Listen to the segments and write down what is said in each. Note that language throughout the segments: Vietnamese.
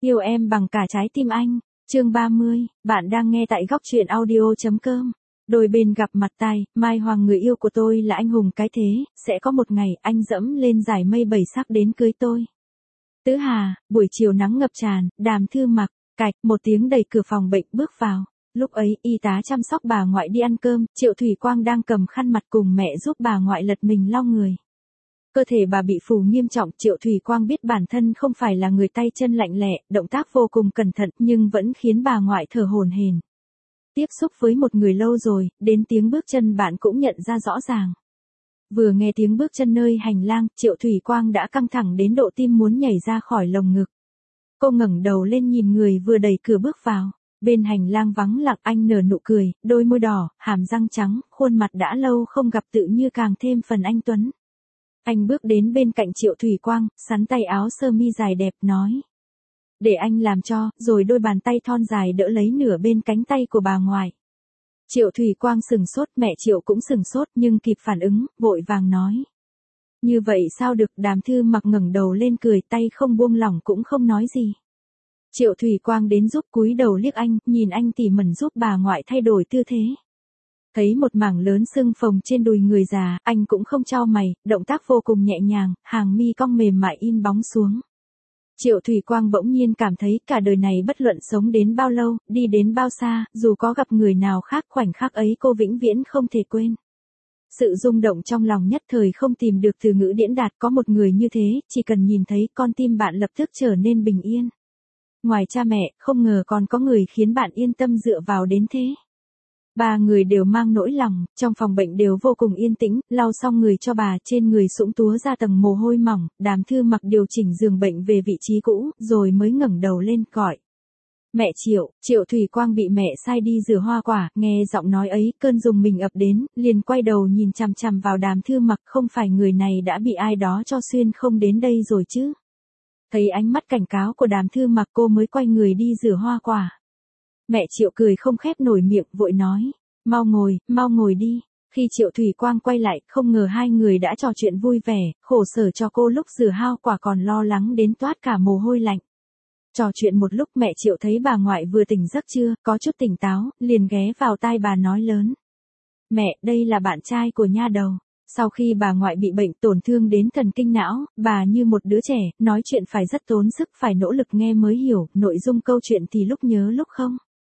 Yêu em bằng cả trái tim anh. Chương 30, bạn đang nghe tại góc truyện audio.com. Đôi bên gặp mặt tai, Mai Hoàng người yêu của tôi là anh hùng cái thế, sẽ có một ngày anh dẫm lên dải mây bảy sắc đến cưới tôi. Tứ Hà, buổi chiều nắng ngập tràn, Đàm Thư Mặc, cạch, một tiếng đẩy cửa phòng bệnh bước vào. Lúc ấy, y tá chăm sóc bà ngoại đi ăn cơm, Triệu Thủy Quang đang cầm khăn mặt cùng mẹ giúp bà ngoại lật mình lau người. Cơ thể bà bị phù nghiêm trọng, Triệu Thủy Quang biết bản thân không phải là người tay chân lạnh lẹ, động tác vô cùng cẩn thận nhưng vẫn khiến bà ngoại thở hổn hển. Tiếp xúc với một người lâu rồi, đến tiếng bước chân bạn cũng nhận ra rõ ràng. Vừa nghe tiếng bước chân nơi hành lang, Triệu Thủy Quang đã căng thẳng đến độ tim muốn nhảy ra khỏi lồng ngực. Cô ngẩng đầu lên nhìn người vừa đẩy cửa bước vào. Bên hành lang vắng lặng, anh nở nụ cười, đôi môi đỏ, hàm răng trắng, khuôn mặt đã lâu không gặp tự như càng thêm phần anh tuấn. Anh bước đến bên cạnh Triệu Thủy Quang, sắn tay áo sơ mi dài đẹp nói. Để anh làm cho, rồi đôi bàn tay thon dài đỡ lấy nửa bên cánh tay của bà ngoại. Triệu Thủy Quang sừng sốt, mẹ Triệu cũng sừng sốt nhưng kịp phản ứng, vội vàng nói. Như vậy sao được, Đàm Thư Mặc ngẩng đầu lên cười, tay không buông lỏng cũng không nói gì. Triệu Thủy Quang đến giúp cúi đầu liếc anh, nhìn anh tỉ mẩn giúp bà ngoại thay đổi tư thế. Thấy một mảng lớn sưng phồng trên đùi người già, anh cũng không chau mày, động tác vô cùng nhẹ nhàng, hàng mi cong mềm mại in bóng xuống. Triệu Thủy Quang bỗng nhiên cảm thấy cả đời này bất luận sống đến bao lâu, đi đến bao xa, dù có gặp người nào khác khoảnh khắc ấy cô vĩnh viễn không thể quên. Sự rung động trong lòng nhất thời không tìm được từ ngữ diễn đạt, có một người như thế, chỉ cần nhìn thấy con tim bạn lập tức trở nên bình yên. Ngoài cha mẹ, không ngờ còn có người khiến bạn yên tâm dựa vào đến thế. Ba người đều mang nỗi lòng, trong phòng bệnh đều vô cùng yên tĩnh, lau xong người cho bà, trên người sũng túa ra tầng mồ hôi mỏng, Đàm Thư Mặc điều chỉnh giường bệnh về vị trí cũ, rồi mới ngẩng đầu lên, gọi. Mẹ Triệu, Triệu Thủy Quang bị mẹ sai đi rửa hoa quả, nghe giọng nói ấy, cơn rùng mình ập đến, liền quay đầu nhìn chằm chằm vào Đàm Thư Mặc, không phải người này đã bị ai đó cho xuyên không đến đây rồi chứ. Thấy ánh mắt cảnh cáo của Đàm Thư Mặc cô mới quay người đi rửa hoa quả. Mẹ Triệu cười không khép nổi miệng, vội nói, mau ngồi đi. Khi Triệu Thủy Quang quay lại, không ngờ hai người đã trò chuyện vui vẻ, khổ sở cho cô lúc rửa hoa quả còn lo lắng đến toát cả mồ hôi lạnh. Trò chuyện một lúc mẹ Triệu thấy bà ngoại vừa tỉnh giấc chưa, có chút tỉnh táo, liền ghé vào tai bà nói lớn. Mẹ, đây là bạn trai của nha đầu. Sau khi bà ngoại bị bệnh tổn thương đến thần kinh não, bà như một đứa trẻ, nói chuyện phải rất tốn sức, phải nỗ lực nghe mới hiểu, nội dung câu chuyện thì lúc nhớ lúc không.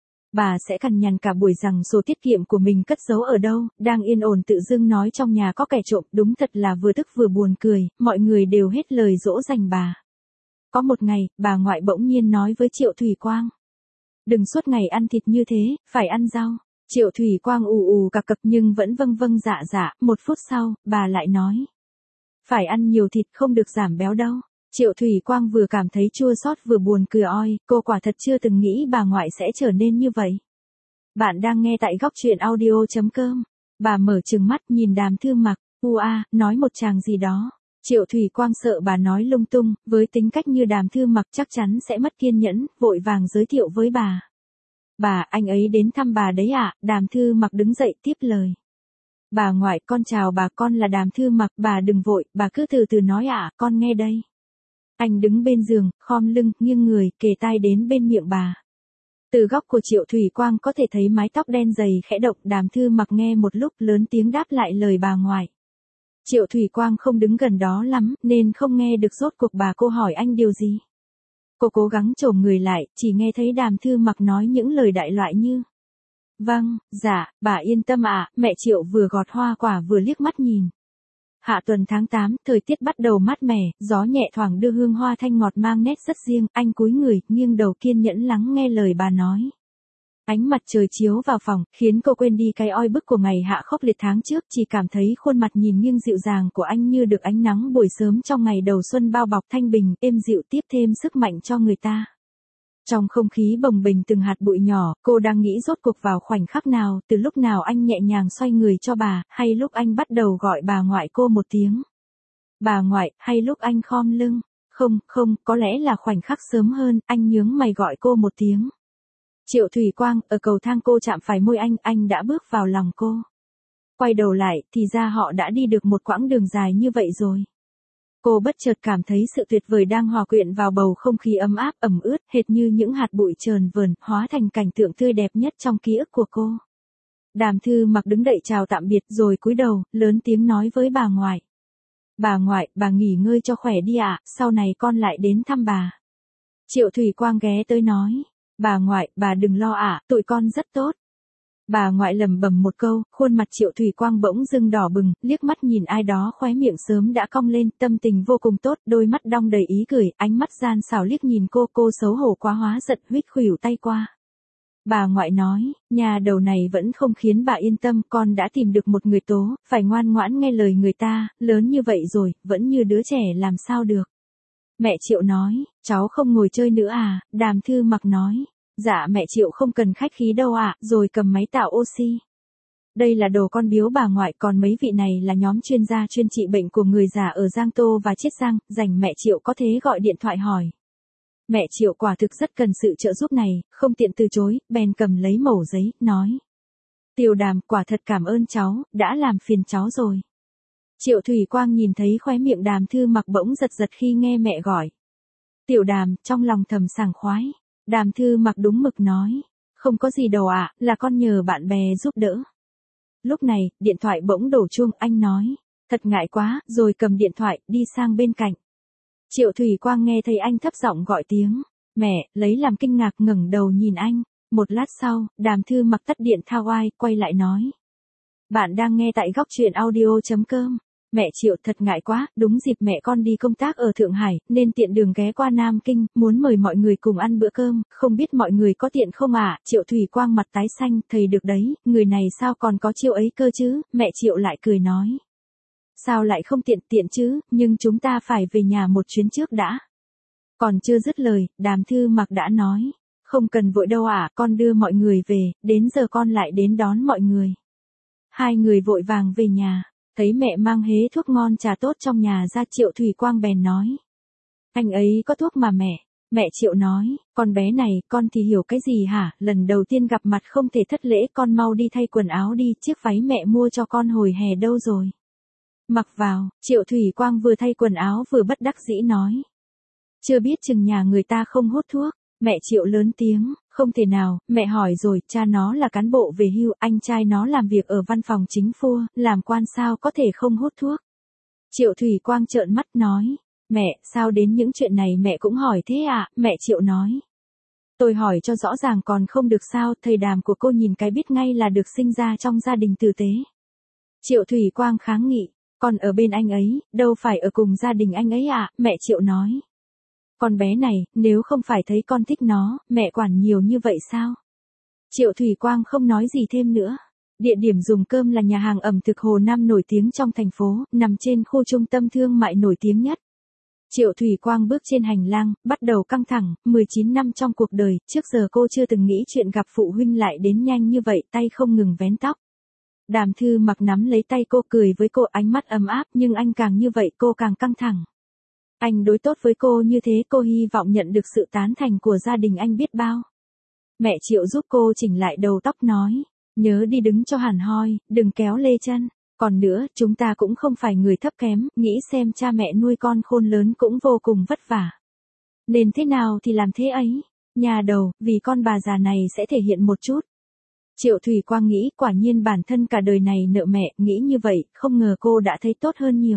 Bà sẽ cằn nhằn cả buổi rằng số tiết kiệm của mình cất giấu ở đâu, đang yên ổn tự dưng nói trong nhà có kẻ trộm, đúng thật là vừa tức vừa buồn cười, mọi người đều hết lời dỗ dành bà. Có một ngày, bà ngoại bỗng nhiên nói với Triệu Thủy Quang. Đừng suốt ngày ăn thịt như thế, phải ăn rau. Triệu Thủy Quang ù cặc cặc nhưng vẫn vâng vâng dạ dạ, một phút sau, bà lại nói. Phải ăn nhiều thịt không được giảm béo đâu. Triệu Thủy Quang vừa cảm thấy chua xót vừa buồn cười oi, cô quả thật chưa từng nghĩ bà ngoại sẽ trở nên như vậy. Bạn đang nghe tại góc truyện audio.com. Bà mở trừng mắt nhìn Đàm Thư Mặc, nói một tràng gì đó. Triệu Thủy Quang sợ bà nói lung tung, với tính cách như Đàm Thư Mặc chắc chắn sẽ mất kiên nhẫn, vội vàng giới thiệu với bà. Bà, anh ấy đến thăm bà đấy ạ. Đàm Thư Mặc đứng dậy tiếp lời. Bà ngoại, con chào bà, con là Đàm Thư Mặc, bà đừng vội, bà cứ từ từ nói ạ, con nghe đây. Anh đứng bên giường, khom lưng, nghiêng người, kề tai đến bên miệng bà. Từ góc của Triệu Thủy Quang có thể thấy mái tóc đen dày khẽ động, Đàm Thư Mặc nghe một lúc lớn tiếng đáp lại lời bà ngoại. Triệu Thủy Quang không đứng gần đó lắm, nên không nghe được rốt cuộc bà cô hỏi anh điều gì. Cô cố gắng chồm người lại, chỉ nghe thấy Đàm Thư Mặc nói những lời đại loại như. Vâng, dạ, bà yên tâm ạ, mẹ Triệu vừa gọt hoa quả vừa liếc mắt nhìn. Hạ tuần tháng 8, thời tiết bắt đầu mát mẻ, gió nhẹ thoảng đưa hương hoa thanh ngọt mang nét rất riêng, anh cúi người, nghiêng đầu kiên nhẫn lắng nghe lời bà nói. Ánh mặt trời chiếu vào phòng, khiến cô quên đi cái oi bức của ngày hạ khốc liệt tháng trước, chỉ cảm thấy khuôn mặt nhìn nghiêng dịu dàng của anh như được ánh nắng buổi sớm trong ngày đầu xuân bao bọc thanh bình, êm dịu tiếp thêm sức mạnh cho người ta. Trong không khí bồng bềnh từng hạt bụi nhỏ, cô đang nghĩ rốt cuộc vào khoảnh khắc nào, từ lúc nào anh nhẹ nhàng xoay người cho bà, hay lúc anh bắt đầu gọi bà ngoại cô một tiếng. Bà ngoại, hay lúc anh khom lưng. Không, có lẽ là khoảnh khắc sớm hơn, anh nhướng mày gọi cô một tiếng. Triệu Thủy Quang, ở cầu thang cô chạm phải môi anh đã bước vào lòng cô. Quay đầu lại, thì ra họ đã đi được một quãng đường dài như vậy rồi. Cô bất chợt cảm thấy sự tuyệt vời đang hòa quyện vào bầu không khí ấm áp ẩm ướt, hệt như những hạt bụi chờn vờn, hóa thành cảnh tượng tươi đẹp nhất trong ký ức của cô. Đàm Thư Mặc đứng dậy chào tạm biệt rồi cúi đầu, lớn tiếng nói với bà ngoại. Bà ngoại, bà nghỉ ngơi cho khỏe đi ạ, sau này con lại đến thăm bà. Triệu Thủy Quang ghé tới nói. Bà ngoại, bà đừng lo ạ, tụi con rất tốt. Bà ngoại lẩm bẩm một câu, khuôn mặt Triệu Thủy Quang bỗng dưng đỏ bừng, liếc mắt nhìn ai đó khóe miệng sớm đã cong lên, tâm tình vô cùng tốt, đôi mắt đong đầy ý cười, ánh mắt gian xảo liếc nhìn cô xấu hổ quá hóa giận, huýt khuỷu tay qua. Bà ngoại nói, nhà đầu này vẫn không khiến bà yên tâm, con đã tìm được một người tố, phải ngoan ngoãn nghe lời người ta, lớn như vậy rồi, vẫn như đứa trẻ làm sao được. Mẹ Triệu nói, cháu không ngồi chơi nữa à, Đàm Thư Mặc nói. Dạ mẹ Triệu không cần khách khí đâu ạ, rồi cầm máy tạo oxy. Đây là đồ con biếu bà ngoại, còn mấy vị này là nhóm chuyên gia chuyên trị bệnh của người già ở Giang Tô và Chiết Giang, rảnh mẹ Triệu có thế gọi điện thoại hỏi. Mẹ Triệu quả thực rất cần sự trợ giúp này, không tiện từ chối, bèn cầm lấy mẩu giấy, nói. Tiểu Đàm, quả thật cảm ơn cháu, đã làm phiền cháu rồi. Triệu Thủy Quang nhìn thấy khóe miệng Đàm Thư Mặc bỗng giật giật khi nghe mẹ gọi. Tiểu Đàm, trong lòng thầm sảng khoái. Đàm Thư Mặc đúng mực nói. Không có gì đâu ạ, là con nhờ bạn bè giúp đỡ. Lúc này, điện thoại bỗng đổ chuông, anh nói. Thật ngại quá, rồi cầm điện thoại, đi sang bên cạnh. Triệu Thủy Quang nghe thấy anh thấp giọng gọi tiếng. Mẹ, lấy làm kinh ngạc ngẩng đầu nhìn anh. Một lát sau, Đàm Thư Mặc tắt điện thao oai, quay lại nói. Bạn đang nghe tại góc truyện audio.com. Mẹ Triệu thật ngại quá, đúng dịp mẹ con đi công tác ở Thượng Hải, nên tiện đường ghé qua Nam Kinh, muốn mời mọi người cùng ăn bữa cơm, không biết mọi người có tiện không ạ? Triệu Thủy Quang mặt tái xanh, thầy được đấy, người này sao còn có chiêu ấy cơ chứ, mẹ Triệu lại cười nói. Sao lại không tiện chứ, nhưng chúng ta phải về nhà một chuyến trước đã. Còn chưa dứt lời, Đàm Thư Mặc đã nói, không cần vội đâu ạ, con đưa mọi người về, đến giờ con lại đến đón mọi người. Hai người vội vàng về nhà. Thấy mẹ mang hế thuốc ngon trà tốt trong nhà ra, Triệu Thủy Quang bèn nói. Anh ấy có thuốc mà mẹ. Mẹ Triệu nói, con bé này, con thì hiểu cái gì hả, lần đầu tiên gặp mặt không thể thất lễ, con mau đi thay quần áo đi, chiếc váy mẹ mua cho con hồi hè đâu rồi. Mặc vào, Triệu Thủy Quang vừa thay quần áo vừa bất đắc dĩ nói. Chưa biết chừng nhà người ta không hút thuốc. Mẹ Triệu lớn tiếng, không thể nào, mẹ hỏi rồi, cha nó là cán bộ về hưu, anh trai nó làm việc ở văn phòng chính phủ, làm quan sao có thể không hút thuốc. Triệu Thủy Quang trợn mắt nói, mẹ, sao đến những chuyện này mẹ cũng hỏi thế ạ, mẹ Triệu nói. Tôi hỏi cho rõ ràng còn không được sao, thầy Đàm của cô nhìn cái biết ngay là được sinh ra trong gia đình tử tế. Triệu Thủy Quang kháng nghị, con ở bên anh ấy, đâu phải ở cùng gia đình anh ấy ạ, mẹ Triệu nói. Con bé này, nếu không phải thấy con thích nó, mẹ quản nhiều như vậy sao? Triệu Thủy Quang không nói gì thêm nữa. Địa điểm dùng cơm là nhà hàng ẩm thực Hồ Nam nổi tiếng trong thành phố, nằm trên khu trung tâm thương mại nổi tiếng nhất. Triệu Thủy Quang bước trên hành lang, bắt đầu căng thẳng, 19 năm trong cuộc đời, trước giờ cô chưa từng nghĩ chuyện gặp phụ huynh lại đến nhanh như vậy, tay không ngừng vén tóc. Đàm Thư Mặc nắm lấy tay cô, cười với cô, ánh mắt ấm áp, nhưng anh càng như vậy cô càng căng thẳng. Anh đối tốt với cô như thế, cô hy vọng nhận được sự tán thành của gia đình anh biết bao. Mẹ Triệu giúp cô chỉnh lại đầu tóc nói, nhớ đi đứng cho hẳn hoi, đừng kéo lê chân. Còn nữa, chúng ta cũng không phải người thấp kém, nghĩ xem cha mẹ nuôi con khôn lớn cũng vô cùng vất vả. Nên thế nào thì làm thế ấy. Nhà đầu, vì con bà già này sẽ thể hiện một chút. Triệu Thủy Quang nghĩ, quả nhiên bản thân cả đời này nợ mẹ, nghĩ như vậy, không ngờ cô đã thấy tốt hơn nhiều.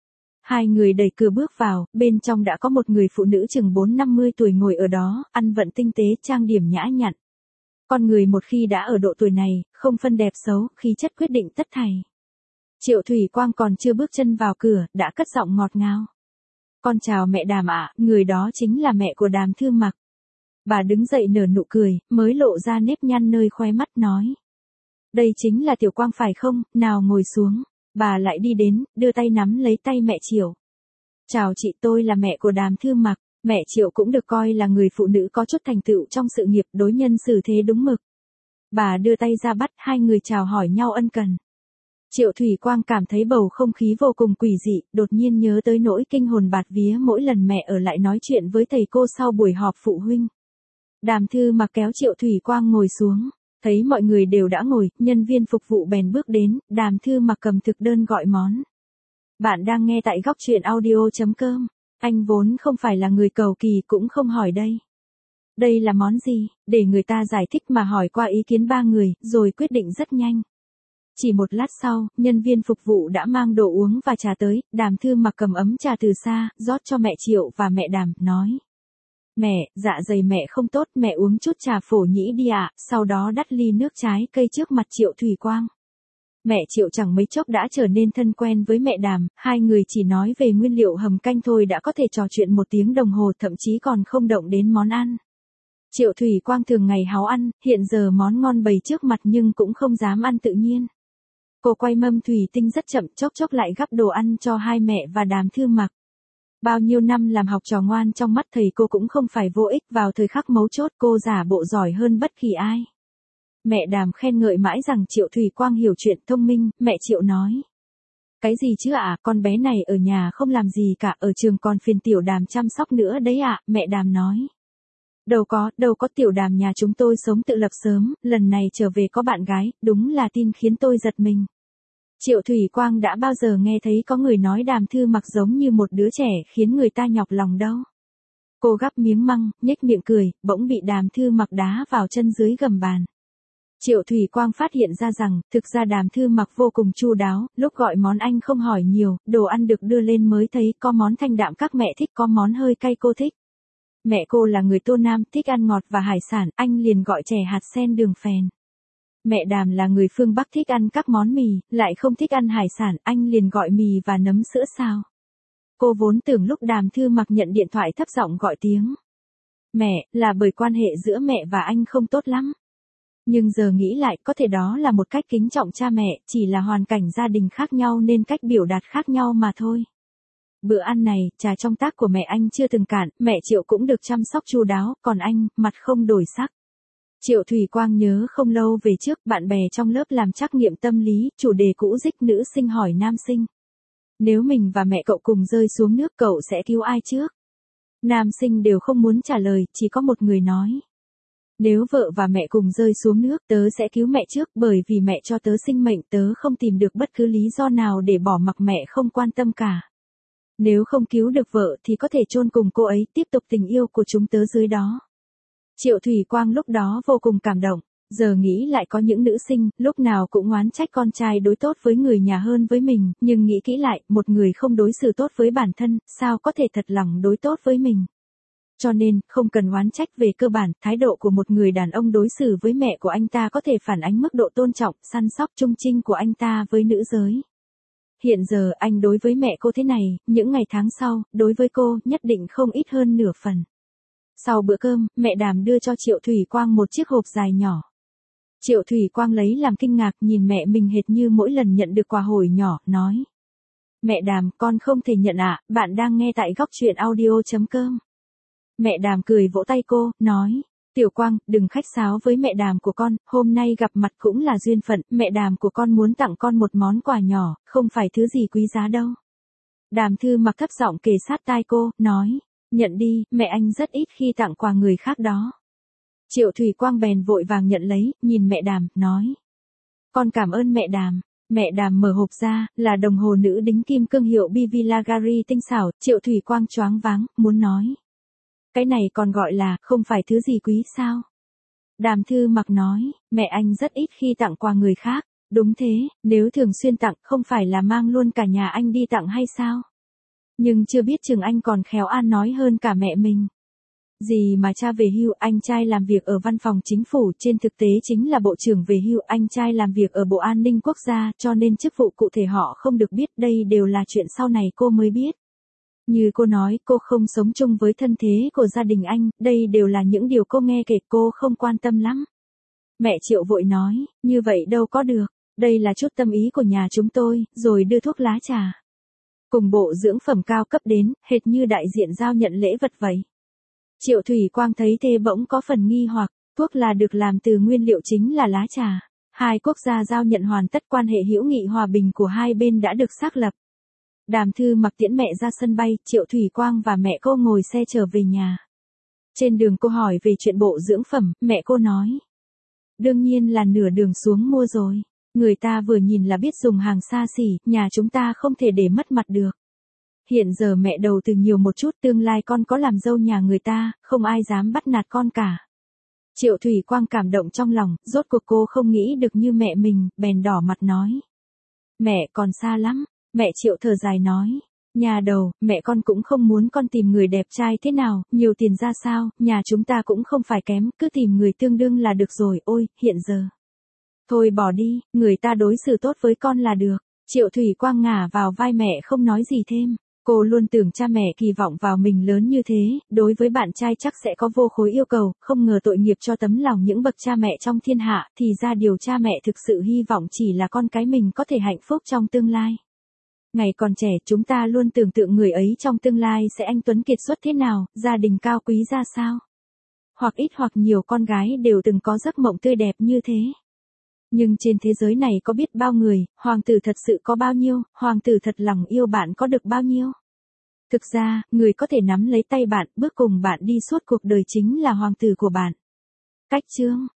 Hai người đẩy cửa bước vào, bên trong đã có một người phụ nữ chừng 40-50 tuổi ngồi ở đó, ăn vận tinh tế, trang điểm nhã nhặn. Con người một khi đã ở độ tuổi này, không phân đẹp xấu, khí chất quyết định tất thảy. Triệu Thủy Quang còn chưa bước chân vào cửa, đã cất giọng ngọt ngào. Con chào mẹ Đàm ạ, người đó chính là mẹ của Đàm Thư Mặc. Bà đứng dậy nở nụ cười, mới lộ ra nếp nhăn nơi khóe mắt nói. Đây chính là Tiểu Quang phải không, nào ngồi xuống. Bà lại đi đến, đưa tay nắm lấy tay mẹ Triệu. Chào chị, tôi là mẹ của Đàm Thư Mặc. Mẹ Triệu cũng được coi là người phụ nữ có chút thành tựu trong sự nghiệp, đối nhân xử thế đúng mực. Bà đưa tay ra bắt, hai người chào hỏi nhau ân cần. Triệu Thủy Quang cảm thấy bầu không khí vô cùng quỷ dị, đột nhiên nhớ tới nỗi kinh hồn bạt vía mỗi lần mẹ ở lại nói chuyện với thầy cô sau buổi họp phụ huynh. Đàm Thư Mặc kéo Triệu Thủy Quang ngồi xuống. Thấy mọi người đều đã ngồi, nhân viên phục vụ bèn bước đến, Đàm Thư Mặc cầm thực đơn gọi món. Bạn đang nghe tại góc truyện audio.com. Anh vốn không phải là người cầu kỳ cũng không hỏi đây. Đây là món gì, để người ta giải thích mà hỏi qua ý kiến ba người, rồi quyết định rất nhanh. Chỉ một lát sau, nhân viên phục vụ đã mang đồ uống và trà tới, Đàm Thư Mặc cầm ấm trà từ xa, rót cho mẹ Triệu và mẹ Đàm, nói. Mẹ, dạ dày mẹ không tốt, mẹ uống chút trà phổ nhĩ đi ạ, sau đó đắt ly nước trái cây trước mặt Triệu Thủy Quang. Mẹ Triệu chẳng mấy chốc đã trở nên thân quen với mẹ Đàm, hai người chỉ nói về nguyên liệu hầm canh thôi đã có thể trò chuyện 1 tiếng đồng hồ, thậm chí còn không động đến món ăn. Triệu Thủy Quang thường ngày háo ăn, hiện giờ món ngon bày trước mặt nhưng cũng không dám ăn tự nhiên. Cô quay mâm thủy tinh rất chậm, chốc chốc lại gắp đồ ăn cho hai mẹ và Đàm Thư Mặc. Bao nhiêu năm làm học trò ngoan trong mắt thầy cô cũng không phải vô ích, vào thời khắc mấu chốt cô giả bộ giỏi hơn bất kỳ ai. Mẹ Đàm khen ngợi mãi rằng Triệu Thủy Quang hiểu chuyện, thông minh, mẹ Triệu nói. Cái gì chứ ạ, con bé này ở nhà không làm gì cả, ở trường còn phiền tiểu Đàm chăm sóc nữa đấy ạ, mẹ Đàm nói. Đâu có tiểu Đàm nhà chúng tôi sống tự lập sớm, lần này trở về có bạn gái, đúng là tin khiến tôi giật mình. Triệu Thủy Quang đã bao giờ nghe thấy có người nói Đàm Thư Mặc giống như một đứa trẻ khiến người ta nhọc lòng đâu. Cô gắp miếng măng, nhếch miệng cười, bỗng bị Đàm Thư Mặc đá vào chân dưới gầm bàn. Triệu Thủy Quang phát hiện ra rằng, thực ra Đàm Thư Mặc vô cùng chu đáo, lúc gọi món anh không hỏi nhiều, đồ ăn được đưa lên mới thấy có món thanh đạm các mẹ thích, có món hơi cay cô thích. Mẹ cô là người Tô Nam, thích ăn ngọt và hải sản, anh liền gọi chè hạt sen đường phèn. Mẹ Đàm là người phương Bắc, thích ăn các món mì, lại không thích ăn hải sản, anh liền gọi mì và nấm sữa xào. Cô vốn tưởng lúc Đàm Thư Mặc nhận điện thoại thấp giọng gọi tiếng mẹ, là bởi quan hệ giữa mẹ và anh không tốt lắm. Nhưng giờ nghĩ lại, có thể đó là một cách kính trọng cha mẹ, chỉ là hoàn cảnh gia đình khác nhau nên cách biểu đạt khác nhau mà thôi. Bữa ăn này, trà trong tách của mẹ anh chưa từng cạn, mẹ Triệu cũng được chăm sóc chu đáo, còn anh, mặt không đổi sắc. Triệu Thủy Quang nhớ không lâu về trước, bạn bè trong lớp làm trắc nghiệm tâm lý, chủ đề cũ dích, nữ sinh hỏi nam sinh. Nếu mình và mẹ cậu cùng rơi xuống nước, cậu sẽ cứu ai trước? Nam sinh đều không muốn trả lời, chỉ có một người nói. Nếu vợ và mẹ cùng rơi xuống nước, tớ sẽ cứu mẹ trước, bởi vì mẹ cho tớ sinh mệnh, tớ không tìm được bất cứ lý do nào để bỏ mặc mẹ không quan tâm cả. Nếu không cứu được vợ thì có thể chôn cùng cô ấy, tiếp tục tình yêu của chúng tớ dưới đó. Triệu Thủy Quang lúc đó vô cùng cảm động, giờ nghĩ lại có những nữ sinh, lúc nào cũng oán trách con trai đối tốt với người nhà hơn với mình, nhưng nghĩ kỹ lại, một người không đối xử tốt với bản thân, sao có thể thật lòng đối tốt với mình. Cho nên, không cần oán trách, về cơ bản, thái độ của một người đàn ông đối xử với mẹ của anh ta có thể phản ánh mức độ tôn trọng, săn sóc trung trinh của anh ta với nữ giới. Hiện giờ anh đối với mẹ cô thế này, những ngày tháng sau, đối với cô, nhất định không ít hơn nửa phần. Sau bữa cơm, mẹ Đàm đưa cho Triệu Thủy Quang một chiếc hộp dài nhỏ. Triệu Thủy Quang lấy làm kinh ngạc, nhìn mẹ mình hệt như mỗi lần nhận được quà hồi nhỏ, nói. Mẹ Đàm, con không thể nhận ạ, bạn đang nghe tại góc truyện audio.com. Mẹ Đàm cười vỗ tay cô, nói. Tiểu Quang, đừng khách sáo với mẹ Đàm của con, hôm nay gặp mặt cũng là duyên phận, mẹ Đàm của con muốn tặng con một món quà nhỏ, không phải thứ gì quý giá đâu. Đàm Thư Mặc thấp giọng kề sát tai cô, nói. Nhận đi, mẹ anh rất ít khi tặng quà người khác đó. Triệu Thủy Quang bèn vội vàng nhận lấy, nhìn mẹ Đàm, nói. Con cảm ơn mẹ Đàm. Mẹ Đàm mở hộp ra, là đồng hồ nữ đính kim cương hiệu BV Lagari tinh xảo, Triệu Thủy Quang choáng váng, muốn nói. Cái này còn gọi là, không phải thứ gì quý sao? Đàm Thư Mặc nói, mẹ anh rất ít khi tặng quà người khác. Đúng thế, nếu thường xuyên tặng, không phải là mang luôn cả nhà anh đi tặng hay sao? Nhưng chưa biết chừng anh còn khéo ăn nói hơn cả mẹ mình. Gì mà cha về hưu, anh trai làm việc ở văn phòng chính phủ, trên thực tế chính là bộ trưởng về hưu, anh trai làm việc ở Bộ An ninh Quốc gia, cho nên chức vụ cụ thể họ không được biết, đây đều là chuyện sau này cô mới biết. Như cô nói, cô không sống chung với thân thế của gia đình anh, đây đều là những điều cô nghe kể, cô không quan tâm lắm. Mẹ Triệu vội nói, như vậy đâu có được, đây là chút tâm ý của nhà chúng tôi, rồi đưa thuốc lá trà. Cùng bộ dưỡng phẩm cao cấp đến, hệt như đại diện giao nhận lễ vật vậy. Triệu Thủy Quang thấy thế bỗng có phần nghi hoặc, thuốc là được làm từ nguyên liệu chính là lá trà. Hai quốc gia giao nhận hoàn tất, quan hệ hữu nghị hòa bình của hai bên đã được xác lập. Đàm Thư Mặc tiễn mẹ ra sân bay, Triệu Thủy Quang và mẹ cô ngồi xe trở về nhà. Trên đường cô hỏi về chuyện bộ dưỡng phẩm, mẹ cô nói. Đương nhiên là nửa đường xuống mua rồi. Người ta vừa nhìn là biết dùng hàng xa xỉ, nhà chúng ta không thể để mất mặt được. Hiện giờ mẹ đầu tư nhiều một chút, tương lai con có làm dâu nhà người ta, không ai dám bắt nạt con cả. Triệu Thủy Quang cảm động trong lòng, rốt cuộc cô không nghĩ được như mẹ mình, bèn đỏ mặt nói. Mẹ còn xa lắm, mẹ Triệu thở dài nói. Nhà đầu, mẹ con cũng không muốn con tìm người đẹp trai thế nào, nhiều tiền ra sao, nhà chúng ta cũng không phải kém, cứ tìm người tương đương là được rồi, ôi, hiện giờ. Thôi bỏ đi, người ta đối xử tốt với con là được. Triệu Thủy Quang ngả vào vai mẹ không nói gì thêm. Cô luôn tưởng cha mẹ kỳ vọng vào mình lớn như thế, đối với bạn trai chắc sẽ có vô khối yêu cầu, không ngờ tội nghiệp cho tấm lòng những bậc cha mẹ trong thiên hạ, thì ra điều cha mẹ thực sự hy vọng chỉ là con cái mình có thể hạnh phúc trong tương lai. Ngày còn trẻ chúng ta luôn tưởng tượng người ấy trong tương lai sẽ anh tuấn kiệt xuất thế nào, gia đình cao quý ra sao. Hoặc ít hoặc nhiều con gái đều từng có giấc mộng tươi đẹp như thế. Nhưng trên thế giới này có biết bao người, hoàng tử thật sự có bao nhiêu, hoàng tử thật lòng yêu bạn có được bao nhiêu. Thực ra, người có thể nắm lấy tay bạn, bước cùng bạn đi suốt cuộc đời chính là hoàng tử của bạn. Cách chương